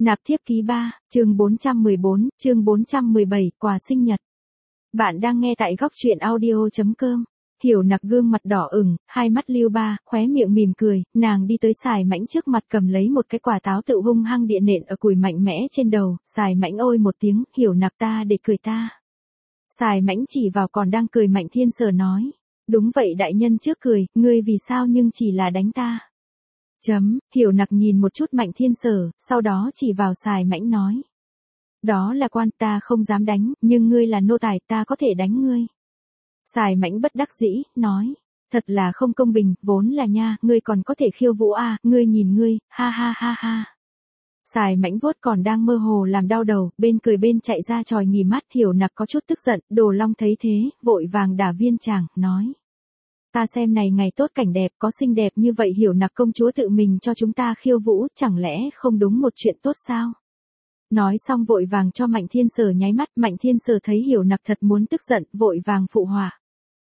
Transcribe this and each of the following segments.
Nạp thiếp ký 3, chương 414, chương 417, quà sinh nhật. Bạn đang nghe tại góc truyện audio.com. Hiểu Nặc gương mặt đỏ ửng, hai mắt lưu ba, khóe miệng mỉm cười, nàng đi tới Sài Mãnh trước mặt cầm lấy một cái quả táo tự hung hăng địa nện ở cùi mạnh mẽ trên đầu, Sài Mãnh ôi một tiếng, Hiểu Nặc ta để cười ta. Sài Mãnh chỉ vào còn đang cười Mạnh Thiên Sở nói, đúng vậy đại nhân trước cười, ngươi vì sao nhưng chỉ là đánh ta. Hiểu Nặc nhìn một chút Mạnh Thiên Sở, sau đó chỉ vào Sài Mãnh nói. Đó là quan ta không dám đánh, nhưng ngươi là nô tài ta có thể đánh ngươi. Sài Mãnh bất đắc dĩ, nói. Thật là không công bình, vốn là nha, ngươi còn có thể khiêu vũ à, ngươi nhìn ngươi, ha ha ha ha. Sài Mãnh vuốt còn đang mơ hồ làm đau đầu, bên cười bên chạy ra tròi nghỉ mát. Hiểu Nặc có chút tức giận, Đồ Long thấy thế, vội vàng đả viên chàng, nói. Ta xem này ngày tốt cảnh đẹp có xinh đẹp như vậy Hiểu Nặc công chúa tự mình cho chúng ta khiêu vũ, chẳng lẽ không đúng một chuyện tốt sao? Nói xong vội vàng cho Mạnh Thiên Sở nháy mắt, Mạnh Thiên Sở thấy Hiểu Nặc thật muốn tức giận, vội vàng phụ họa.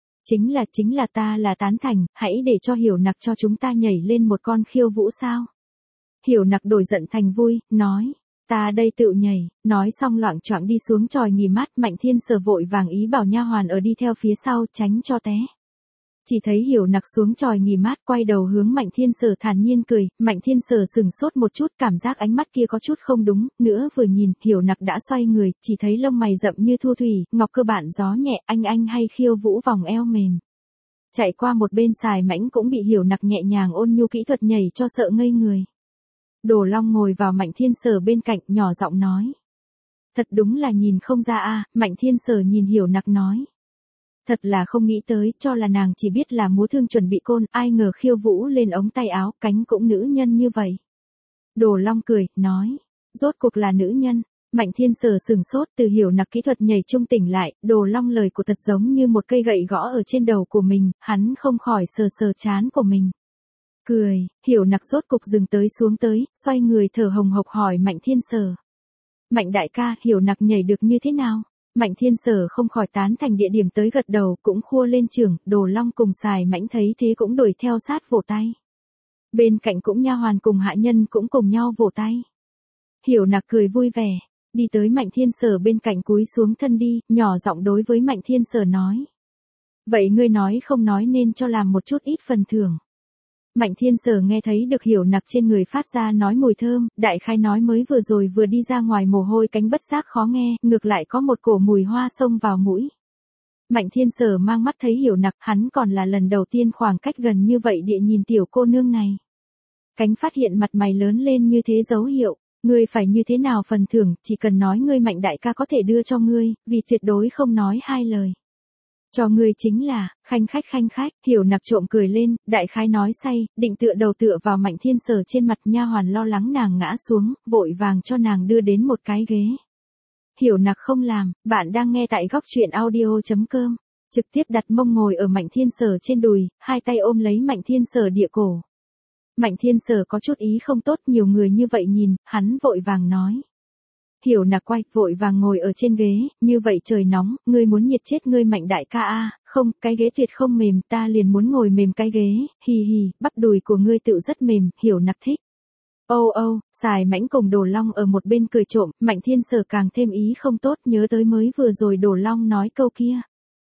Chính là ta là tán thành, hãy để cho Hiểu Nặc cho chúng ta nhảy lên một con khiêu vũ sao? Hiểu Nặc đổi giận thành vui, nói. Ta đây tự nhảy, nói xong loạng choạng đi xuống tròi nghỉ mát, Mạnh Thiên Sở vội vàng ý bảo nha hoàn ở đi theo phía sau, tránh cho té. Chỉ thấy Hiểu Nặc xuống tròi nghỉ mát quay đầu hướng Mạnh Thiên Sở thản nhiên cười, Mạnh Thiên Sở sừng sốt một chút cảm giác ánh mắt kia có chút không đúng, nữa vừa nhìn, Hiểu Nặc đã xoay người, chỉ thấy lông mày rậm như thu thủy, ngọc cơ bản gió nhẹ, anh hay khiêu vũ vòng eo mềm. Chạy qua một bên Sài Mãnh cũng bị Hiểu Nặc nhẹ nhàng ôn nhu kỹ thuật nhảy cho sợ ngây người. Đồ Long ngồi vào Mạnh Thiên Sở bên cạnh, nhỏ giọng nói. Thật đúng là nhìn không ra a. Mạnh Thiên Sở nhìn Hiểu Nặc nói. Thật là không nghĩ tới, cho là nàng chỉ biết là múa thương chuẩn bị côn, ai ngờ khiêu vũ lên ống tay áo, cánh cũng nữ nhân như vậy. Đồ Long cười, nói, rốt cuộc là nữ nhân. Mạnh Thiên Sở sừng sốt từ Hiểu Nặc kỹ thuật nhảy trung tỉnh lại, Đồ Long lời của thật giống như một cây gậy gõ ở trên đầu của mình, hắn không khỏi sờ trán của mình. Cười, Hiểu Nặc rốt cục dừng tới xuống tới, xoay người thở hồng hộc hỏi Mạnh Thiên Sở. Mạnh đại ca, Hiểu Nặc nhảy được như thế nào? Mạnh Thiên Sở không khỏi tán thành địa điểm tới gật đầu, cũng khua lên chưởng, Đồ Long cùng Sài Mãnh thấy thế cũng đuổi theo sát vỗ tay. Bên cạnh cũng nha hoàn cùng hạ nhân cũng cùng nhau vỗ tay. Hiểu Nặc cười vui vẻ, đi tới Mạnh Thiên Sở bên cạnh cúi xuống thân đi, nhỏ giọng đối với Mạnh Thiên Sở nói. Vậy ngươi nói không nói nên cho làm một chút ít phần thưởng. Mạnh Thiên Sở nghe thấy được Hiểu Nặc trên người phát ra nói mùi thơm, đại khái nói mới vừa đi ra ngoài mồ hôi cánh bất giác khó nghe, ngược lại có một cổ mùi hoa xông vào mũi. Mạnh Thiên Sở mang mắt thấy Hiểu Nặc, hắn còn là lần đầu tiên khoảng cách gần như vậy địa nhìn tiểu cô nương này. Cánh phát hiện mặt mày lớn lên như thế dấu hiệu, ngươi phải như thế nào phần thưởng, chỉ cần nói ngươi Mạnh đại ca có thể đưa cho ngươi, vì tuyệt đối không nói hai lời. Cho ngươi chính là, khanh khách, Hiểu Nặc trộm cười lên, đại khái nói say, định tựa đầu tựa vào Mạnh Thiên Sở trên mặt, nha hoàn lo lắng nàng ngã xuống, vội vàng cho nàng đưa đến một cái ghế. Hiểu Nặc không làm, bạn đang nghe tại góc truyện audio.com, trực tiếp đặt mông ngồi ở Mạnh Thiên Sở trên đùi, hai tay ôm lấy Mạnh Thiên Sở địa cổ. Mạnh Thiên Sở có chút ý không tốt, nhiều người như vậy nhìn, hắn vội vàng nói. Hiểu Nặc quay, vội vàng ngồi ở trên ghế, như vậy trời nóng, ngươi muốn nhiệt chết ngươi Mạnh đại ca a, không, cái ghế tuyệt không mềm, ta liền muốn ngồi mềm cái ghế, hì, bắp đùi của ngươi tự rất mềm, Hiểu Nặc thích. Âu, Sài Mãnh cùng Đồ Long ở một bên cười trộm, Mạnh Thiên Sở càng thêm ý không tốt, nhớ tới mới vừa rồi Đồ Long nói câu kia.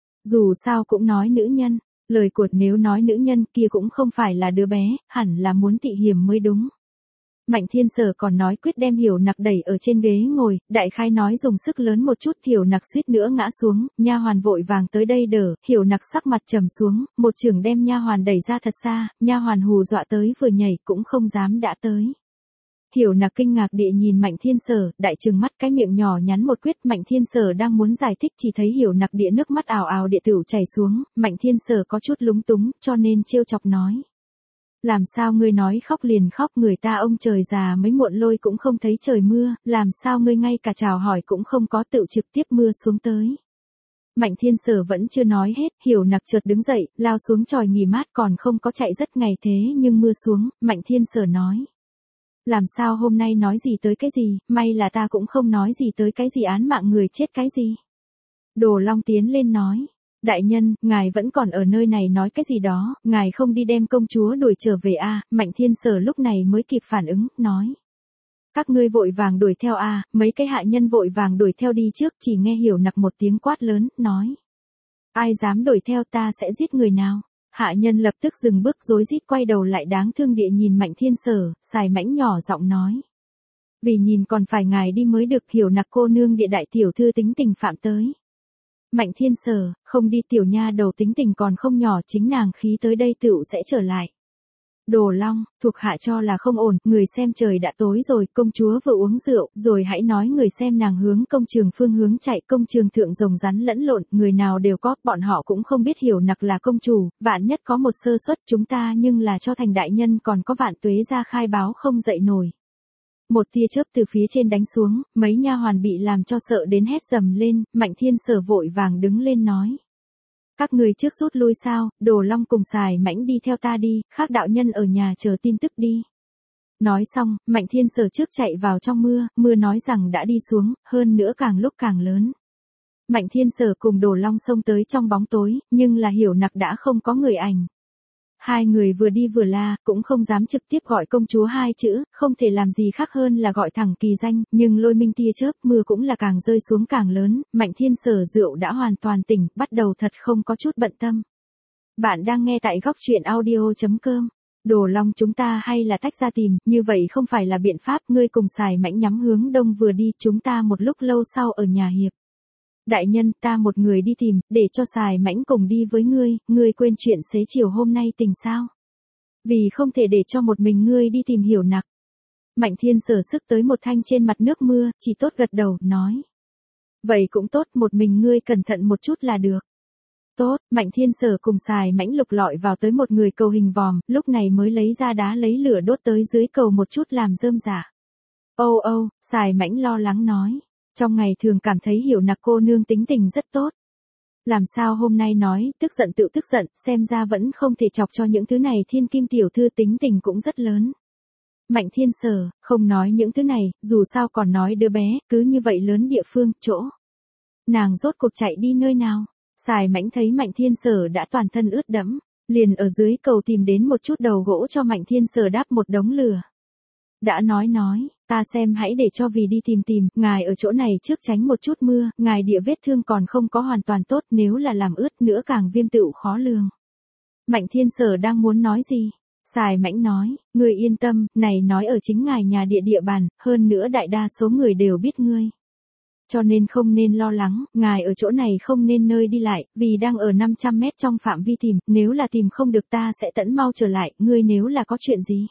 Dù sao cũng nói nữ nhân, lời của nếu nói nữ nhân kia cũng không phải là đứa bé, hẳn là muốn tị hiểm mới đúng. Mạnh Thiên Sở còn nói quyết đem Hiểu Nặc đẩy ở trên ghế ngồi, đại khái nói dùng sức lớn một chút, Hiểu Nặc suýt nữa ngã xuống, nha hoàn vội vàng tới đây đỡ, Hiểu Nặc sắc mặt trầm xuống, một chưởng đem nha hoàn đẩy ra thật xa, nha hoàn hù dọa tới vừa nhảy cũng không dám đã tới. Hiểu Nặc kinh ngạc địa nhìn Mạnh Thiên Sở, đại trừng mắt cái miệng nhỏ nhắn một quyết, Mạnh Thiên Sở đang muốn giải thích chỉ thấy Hiểu Nặc địa nước mắt ào ào địa tửu chảy xuống, Mạnh Thiên Sở có chút lúng túng, cho nên trêu chọc nói. Làm sao ngươi nói khóc liền khóc, người ta ông trời già mấy muộn lôi cũng không thấy trời mưa, làm sao ngươi ngay cả chào hỏi cũng không có tự trực tiếp mưa xuống tới. Mạnh Thiên Sở vẫn chưa nói hết, Hiểu Nặc chợt đứng dậy, lao xuống tròi nghỉ mát còn không có chạy rất ngày thế nhưng mưa xuống, Mạnh Thiên Sở nói. Làm sao hôm nay nói gì tới cái gì, may là ta cũng không nói gì tới cái gì án mạng người chết cái gì. Đồ Long tiến lên nói. Đại nhân, ngài vẫn còn ở nơi này nói cái gì đó, ngài không đi đem công chúa đuổi trở về a. Mạnh Thiên Sở lúc này mới kịp phản ứng, nói. Các ngươi vội vàng đuổi theo à, mấy cái hạ nhân vội vàng đuổi theo đi trước, chỉ nghe Hiểu Nặc một tiếng quát lớn, nói. Ai dám đuổi theo ta sẽ giết người nào. Hạ nhân lập tức dừng bước rối rít quay đầu lại đáng thương địa nhìn Mạnh Thiên Sở, Sài Mãnh nhỏ giọng nói. Vì nhìn còn phải ngài đi mới được, Hiểu Nặc cô nương địa đại tiểu thư tính tình phạm tới. Mạnh Thiên Sở, không đi tiểu nha đầu tính tình còn không nhỏ, chính nàng khí tới đây tựu sẽ trở lại. Đồ Long, thuộc hạ cho là không ổn, người xem trời đã tối rồi, công chúa vừa uống rượu, rồi hãy nói người xem nàng hướng công trường phương hướng chạy, công trường thượng rồng rắn lẫn lộn, người nào đều có, bọn họ cũng không biết Hiểu Nặc là công chủ, vạn nhất có một sơ suất chúng ta nhưng là cho thành đại nhân còn có vạn tuế ra khai báo không dậy nổi. Một tia chớp từ phía trên đánh xuống, mấy nha hoàn bị làm cho sợ đến hét dầm lên, Mạnh Thiên Sở vội vàng đứng lên nói. Các người trước rút lui sao, Đồ Long cùng Sài Mãnh đi theo ta đi, khác đạo nhân ở nhà chờ tin tức đi. Nói xong, Mạnh Thiên Sở trước chạy vào trong mưa, mưa nói rằng đã đi xuống, hơn nữa càng lúc càng lớn. Mạnh Thiên Sở cùng Đồ Long xông tới trong bóng tối, nhưng là Hiểu Nặc đã không có người ảnh. Hai người vừa đi vừa la, cũng không dám trực tiếp gọi công chúa hai chữ, không thể làm gì khác hơn là gọi thẳng kỳ danh, nhưng lôi minh tia chớp, mưa cũng là càng rơi xuống càng lớn, Mạnh Thiên Sở rượu đã hoàn toàn tỉnh, bắt đầu thật không có chút bận tâm. Bạn đang nghe tại góc truyện audio.com. Đồ Long chúng ta hay là tách ra tìm, như vậy không phải là biện pháp, ngươi cùng Sài Mãnh nhắm hướng đông vừa đi, chúng ta một lúc lâu sau ở nhà hiệp. Đại nhân, ta một người đi tìm, để cho Sài Mãnh cùng đi với ngươi quên chuyện xế chiều hôm nay tình sao? Vì không thể để cho một mình ngươi đi tìm Hiểu Nặc. Mạnh Thiên Sở sức tới một thanh trên mặt nước mưa, chỉ tốt gật đầu, nói. Vậy cũng tốt, một mình ngươi cẩn thận một chút là được. Tốt, Mạnh Thiên Sở cùng Sài Mãnh lục lọi vào tới một người cầu hình vòm, lúc này mới lấy ra đá lấy lửa đốt tới dưới cầu một chút làm rơm rả. Âu, Sài Mãnh lo lắng nói. Trong ngày thường cảm thấy Hiểu Nặc cô nương tính tình rất tốt. Làm sao hôm nay nói, tức giận tự tức giận, xem ra vẫn không thể chọc cho những thứ này thiên kim tiểu thư tính tình cũng rất lớn. Mạnh Thiên Sở, không nói những thứ này, dù sao còn nói đứa bé, cứ như vậy lớn địa phương, chỗ. Nàng rốt cuộc chạy đi nơi nào? Sài Mãnh thấy Mạnh Thiên Sở đã toàn thân ướt đẫm, liền ở dưới cầu tìm đến một chút đầu gỗ cho Mạnh Thiên Sở đáp một đống lửa. Đã nói, ta xem hãy để cho vì đi tìm, ngài ở chỗ này trước tránh một chút mưa, ngài địa vết thương còn không có hoàn toàn tốt, nếu là làm ướt nữa càng viêm tựu khó lường. Mạnh Thiên Sở đang muốn nói gì? Sài Mãnh nói, ngươi yên tâm, này nói ở chính ngài nhà địa bàn, hơn nữa đại đa số người đều biết ngươi. Cho nên không nên lo lắng, ngài ở chỗ này không nên nơi đi lại, vì đang ở 500 mét trong phạm vi tìm, nếu là tìm không được ta sẽ tẫn mau trở lại, ngươi nếu là có chuyện gì.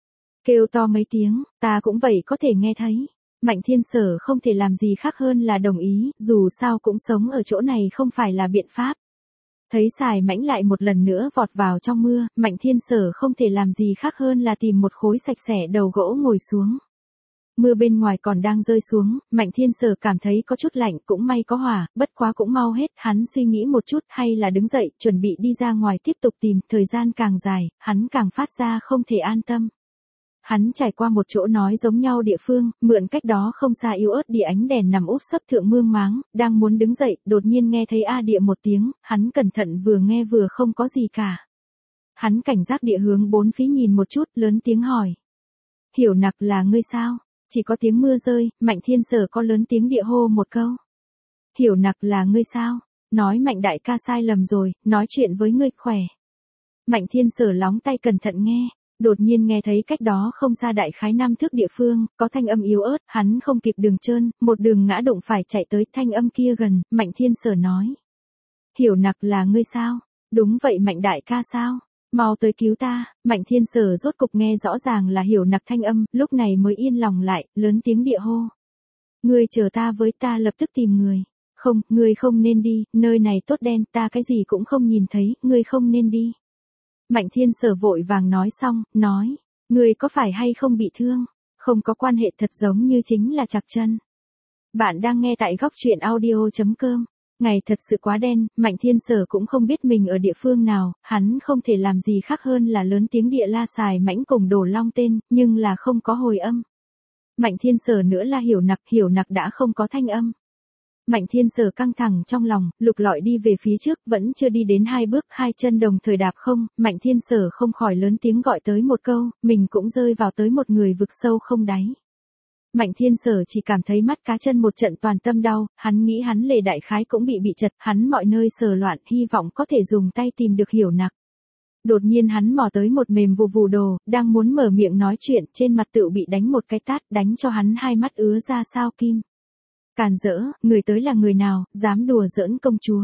Kêu to mấy tiếng, ta cũng vậy có thể nghe thấy. Mạnh Thiên Sở không thể làm gì khác hơn là đồng ý, dù sao cũng sống ở chỗ này không phải là biện pháp. Thấy Sài Mãnh lại một lần nữa vọt vào trong mưa, Mạnh Thiên Sở không thể làm gì khác hơn là tìm một khối sạch sẽ đầu gỗ ngồi xuống. Mưa bên ngoài còn đang rơi xuống, Mạnh Thiên Sở cảm thấy có chút lạnh, cũng may có hỏa, bất quá cũng mau hết, hắn suy nghĩ một chút hay là đứng dậy, chuẩn bị đi ra ngoài tiếp tục tìm, thời gian càng dài, hắn càng phát ra không thể an tâm. Hắn trải qua một chỗ nói giống nhau địa phương, mượn cách đó không xa yếu ớt địa ánh đèn nằm úp sấp thượng mương máng, đang muốn đứng dậy, đột nhiên nghe thấy a địa một tiếng, hắn cẩn thận vừa nghe vừa không có gì cả. Hắn cảnh giác địa hướng bốn phía nhìn một chút, lớn tiếng hỏi. Hiểu Nặc là ngươi sao? Chỉ có tiếng mưa rơi, Mạnh Thiên Sở có lớn tiếng địa hô một câu. Hiểu Nặc là ngươi sao? Nói Mạnh đại ca sai lầm rồi, nói chuyện với ngươi khỏe. Mạnh Thiên Sở lóng tay cẩn thận nghe. Đột nhiên nghe thấy cách đó không xa đại khái 5 thước địa phương, có thanh âm yếu ớt, hắn không kịp đường trơn, một đường ngã đụng phải chạy tới thanh âm kia gần, Mạnh Thiên Sở nói. Hiểu Nặc là ngươi sao? Đúng vậy Mạnh đại ca sao? Mau tới cứu ta, Mạnh Thiên Sở rốt cục nghe rõ ràng là Hiểu Nặc thanh âm, lúc này mới yên lòng lại, lớn tiếng địa hô. Ngươi chờ ta với ta lập tức tìm người. Không, ngươi không nên đi, nơi này tốt đen, ta cái gì cũng không nhìn thấy, ngươi không nên đi. Mạnh Thiên Sở vội vàng nói xong, nói, ngươi có phải hay không bị thương? Không có quan hệ, thật giống như chính là chạc chân. Bạn đang nghe tại góc truyện audio.com. Ngày thật sự quá đen, Mạnh Thiên Sở cũng không biết mình ở địa phương nào, hắn không thể làm gì khác hơn là lớn tiếng địa la Sài Mãnh cùng Đồ Long tên, nhưng là không có hồi âm. Mạnh Thiên Sở nữa là Hiểu Nặc đã không có thanh âm. Mạnh Thiên Sở căng thẳng trong lòng, lục lọi đi về phía trước, vẫn chưa đi đến 2 bước, 2 chân đồng thời đạp không, Mạnh Thiên Sở không khỏi lớn tiếng gọi tới một câu, mình cũng rơi vào tới một người vực sâu không đáy. Mạnh Thiên Sở chỉ cảm thấy mắt cá chân một trận toàn tâm đau, hắn nghĩ hắn Lê đại khái cũng bị chật, hắn mọi nơi sờ loạn, hy vọng có thể dùng tay tìm được Hiểu Nặc. Đột nhiên hắn mò tới một mềm vù vù đồ, đang muốn mở miệng nói chuyện, trên mặt tựu bị đánh một cái tát, đánh cho hắn hai mắt ứa ra sao kim. Càn rỡ, người tới là người nào, dám đùa giỡn công chúa.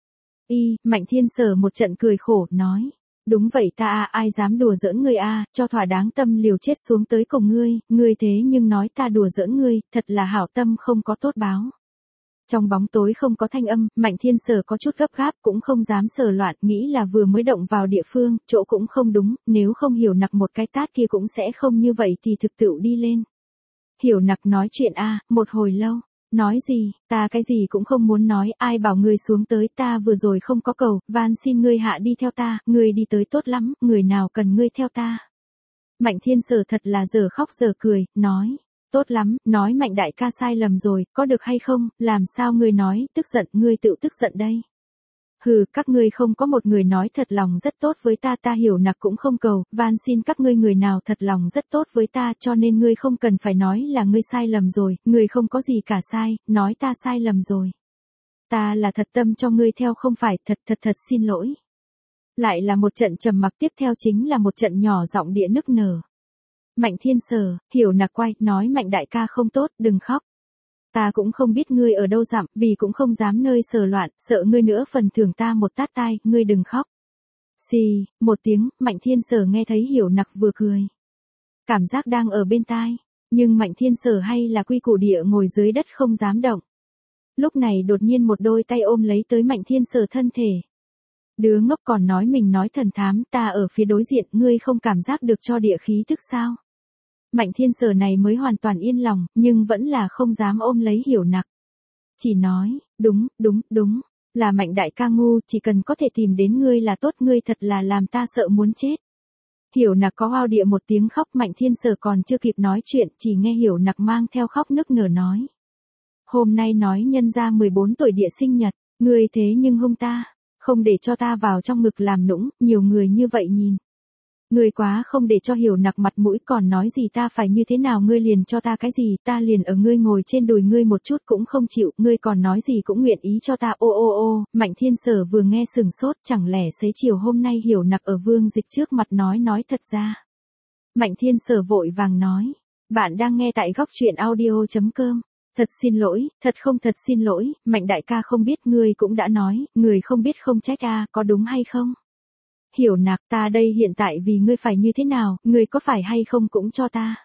Mạnh Thiên Sở một trận cười khổ, nói. Đúng vậy ta ai dám đùa giỡn ngươi cho thỏa đáng tâm liều chết xuống tới cùng ngươi thế nhưng nói ta đùa giỡn ngươi, thật là hảo tâm không có tốt báo. Trong bóng tối không có thanh âm, Mạnh Thiên Sở có chút gấp gáp cũng không dám sờ loạn, nghĩ là vừa mới động vào địa phương, chỗ cũng không đúng, nếu không Hiểu Nặc một cái tát kia cũng sẽ không như vậy thì thực tựu đi lên. Hiểu Nặc nói chuyện một hồi lâu. Nói gì, ta cái gì cũng không muốn nói, ai bảo ngươi xuống tới, ta vừa rồi không có cầu, van xin ngươi hạ đi theo ta, ngươi đi tới tốt lắm, người nào cần ngươi theo ta. Mạnh Thiên Sở thật là giờ khóc giờ cười, nói, tốt lắm, nói Mạnh đại ca sai lầm rồi, có được hay không, làm sao ngươi nói, tức giận, ngươi tự tức giận đây. Hừ, các ngươi không có một người nói thật lòng rất tốt với ta, ta Hiểu Nặc cũng không cầu, van xin các ngươi người nào thật lòng rất tốt với ta, cho nên ngươi không cần phải nói là ngươi sai lầm rồi, ngươi không có gì cả sai, nói ta sai lầm rồi. Ta là thật tâm cho ngươi theo không phải, thật xin lỗi. Lại là một trận trầm mặc, tiếp theo chính là một trận nhỏ giọng địa nức nở. Mạnh Thiên Sở, Hiểu Nặc quay, nói Mạnh đại ca không tốt, đừng khóc. Ta cũng không biết ngươi ở đâu dặm, vì cũng không dám nơi sờ loạn, sợ ngươi nữa phần thưởng ta một tát tai, ngươi đừng khóc. Xì, một tiếng, Mạnh Thiên Sở nghe thấy Hiểu Nặc vừa cười. Cảm giác đang ở bên tai, nhưng Mạnh Thiên Sở hay là quy củ địa ngồi dưới đất không dám động. Lúc này đột nhiên một đôi tay ôm lấy tới Mạnh Thiên Sở thân thể. Đứa ngốc còn nói mình nói thần thám, ta ở phía đối diện, ngươi không cảm giác được cho địa khí tức sao? Mạnh Thiên Sở này mới hoàn toàn yên lòng, nhưng vẫn là không dám ôm lấy Hiểu Nặc. Chỉ nói, đúng, là Mạnh đại ca ngu, chỉ cần có thể tìm đến ngươi là tốt, ngươi thật là làm ta sợ muốn chết. Hiểu Nặc có oao địa một tiếng khóc, Mạnh Thiên Sở còn chưa kịp nói chuyện, chỉ nghe Hiểu Nặc mang theo khóc nức nở nói. Hôm nay nói nhân ra 14 tuổi địa sinh nhật, ngươi thế nhưng hung ta, không để cho ta vào trong ngực làm nũng, nhiều người như vậy nhìn. Ngươi quá không để cho Hiểu Nặc mặt mũi, còn nói gì ta phải như thế nào, ngươi liền cho ta cái gì, ta liền ở ngươi ngồi trên đùi ngươi một chút cũng không chịu, ngươi còn nói gì cũng nguyện ý cho ta, ô, Mạnh Thiên Sở vừa nghe sừng sốt, chẳng lẽ xế chiều hôm nay Hiểu Nặc ở Vương Dịch trước mặt nói thật ra. Mạnh Thiên Sở vội vàng nói, bạn đang nghe tại góc truyện audio.com. Thật xin lỗi, thật xin lỗi, Mạnh đại ca không biết, ngươi cũng đã nói, người không biết không trách có đúng hay không? Hiểu Nặc, ta đây hiện tại vì ngươi phải như thế nào, ngươi có phải hay không cũng cho ta.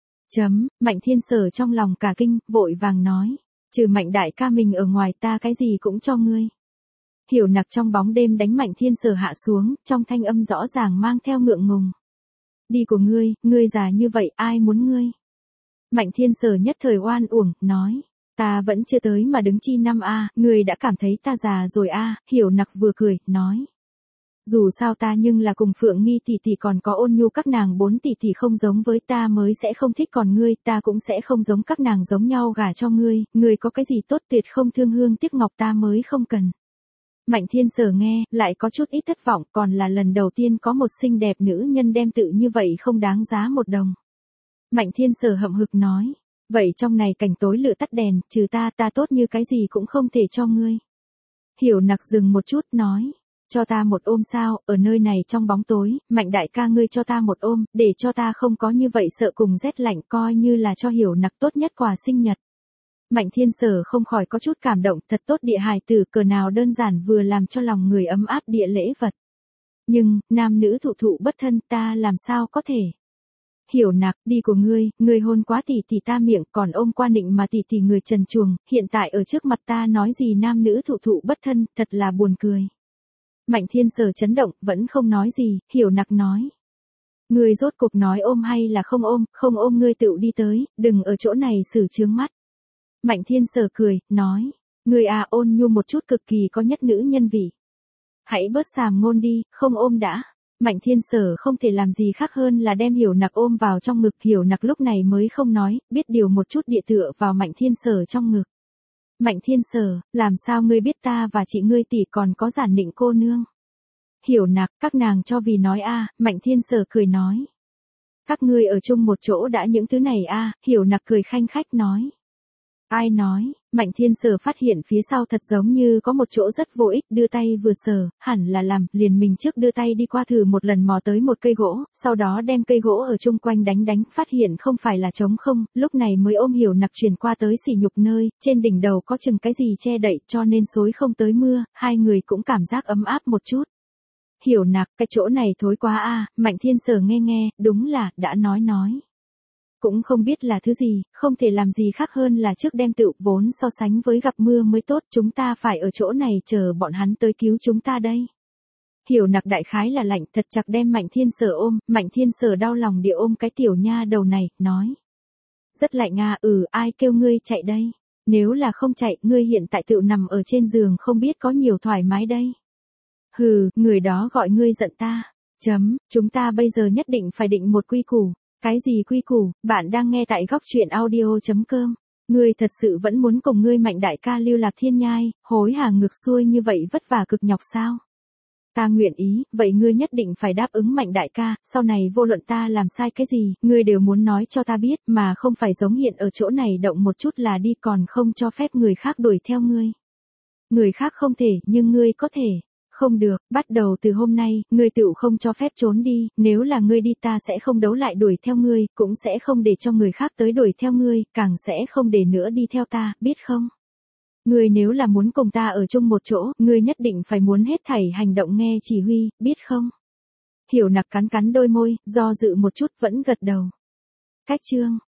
Mạnh Thiên Sở trong lòng cả kinh, vội vàng nói, trừ Mạnh đại ca mình ở ngoài ta cái gì cũng cho ngươi. Hiểu Nặc trong bóng đêm đánh Mạnh Thiên Sở hạ xuống, trong thanh âm rõ ràng mang theo ngượng ngùng. Đi của ngươi già như vậy ai muốn ngươi? Mạnh Thiên Sở nhất thời oan uổng, nói, ta vẫn chưa tới mà đứng chi năm ngươi đã cảm thấy ta già rồi Hiểu Nặc vừa cười, nói. Dù sao ta nhưng là cùng Phượng Nghi tỷ còn có Ôn Nhu các nàng 4 tỷ không giống với ta mới sẽ không thích, còn ngươi ta cũng sẽ không giống các nàng giống nhau gả cho ngươi có cái gì tốt tuyệt không thương hương tiếc ngọc ta mới không cần. Mạnh Thiên Sở nghe, lại có chút ít thất vọng, còn là lần đầu tiên có một xinh đẹp nữ nhân đem tự như vậy không đáng giá một đồng. Mạnh Thiên Sở hậm hực nói, vậy trong này cảnh tối lửa tắt đèn, trừ ta tốt như cái gì cũng không thể cho ngươi. Hiểu Nặc dừng một chút, nói, cho ta một ôm sao, ở nơi này trong bóng tối, Mạnh đại ca ngươi cho ta một ôm, để cho ta không có như vậy sợ cùng rét lạnh, coi như là cho Hiểu Nặc tốt nhất quà sinh nhật. Mạnh Thiên Sở không khỏi có chút cảm động, thật tốt địa hài tử, cờ nào đơn giản vừa làm cho lòng người ấm áp địa lễ vật. Nhưng, nam nữ thụ bất thân, ta làm sao có thể. Hiểu Nặc, đi của ngươi hôn quá tỷ ta miệng, còn ôm qua nịnh mà tỷ người trần truồng, hiện tại ở trước mặt ta nói gì nam nữ thụ bất thân, thật là buồn cười. Mạnh Thiên Sở chấn động, vẫn không nói gì, Hiểu Nặc nói. Ngươi rốt cuộc nói ôm hay là không ôm ngươi tự đi tới, đừng ở chỗ này xử chướng mắt. Mạnh Thiên Sở cười, nói, ngươi Ôn Nhu một chút cực kỳ có nhất nữ nhân vị. Hãy bớt sàm ngôn đi, không ôm đã. Mạnh Thiên Sở không thể làm gì khác hơn là đem Hiểu Nặc ôm vào trong ngực, Hiểu Nặc lúc này mới không nói, biết điều một chút địa tựa vào Mạnh Thiên Sở trong ngực. Mạnh Thiên Sở, làm sao ngươi biết ta và chị ngươi tỷ còn có Giản Nịnh cô nương? Hiểu Nặc, các nàng cho vì nói Mạnh Thiên Sở cười nói. Các ngươi ở chung một chỗ đã những thứ này a, Hiểu Nặc cười khanh khách nói. Ai nói? Mạnh Thiên Sở phát hiện phía sau thật giống như có một chỗ rất vô ích, đưa tay vừa sờ, hẳn là làm, liền mình trước đưa tay đi qua thử một lần, mò tới một cây gỗ, sau đó đem cây gỗ ở chung quanh đánh, phát hiện không phải là trống không, lúc này mới ôm Hiểu Nặc chuyển qua tới sỉ nhục nơi, trên đỉnh đầu có chừng cái gì che đậy, cho nên xối không tới mưa, hai người cũng cảm giác ấm áp một chút. Hiểu Nặc, cái chỗ này thối quá a. Mạnh Thiên Sở nghe, đúng là, đã nói. Cũng không biết là thứ gì, không thể làm gì khác hơn là trước đem tự vốn so sánh với gặp mưa mới tốt, chúng ta phải ở chỗ này chờ bọn hắn tới cứu chúng ta đây. Hiểu Nặc đại khái là lạnh thật chặt đem Mạnh Thiên Sở ôm, Mạnh Thiên Sở đau lòng địa ôm cái tiểu nha đầu này, nói. Rất lạnh à, ai kêu ngươi chạy đây? Nếu là không chạy, ngươi hiện tại tự nằm ở trên giường không biết có nhiều thoải mái đây. Hừ, người đó gọi ngươi giận ta. Chúng ta bây giờ nhất định phải định một quy củ. Cái gì quy củ? Bạn đang nghe tại góc truyện audio.com. Ngươi thật sự vẫn muốn cùng ngươi Mạnh đại ca lưu lạc thiên nhai, hối hả ngược xuôi như vậy vất vả cực nhọc sao? Ta nguyện ý, vậy ngươi nhất định phải đáp ứng Mạnh đại ca, sau này vô luận ta làm sai cái gì, ngươi đều muốn nói cho ta biết, mà không phải giống hiện ở chỗ này động một chút là đi, còn không cho phép người khác đuổi theo ngươi. Người khác không thể, nhưng ngươi có thể. Không được, bắt đầu từ hôm nay, ngươi tự không cho phép trốn đi, nếu là ngươi đi ta sẽ không đấu lại đuổi theo ngươi, cũng sẽ không để cho người khác tới đuổi theo ngươi, càng sẽ không để nữa đi theo ta, biết không? Ngươi nếu là muốn cùng ta ở chung một chỗ, ngươi nhất định phải muốn hết thảy hành động nghe chỉ huy, biết không? Hiểu Nặc cắn đôi môi, do dự một chút vẫn gật đầu. Cách chương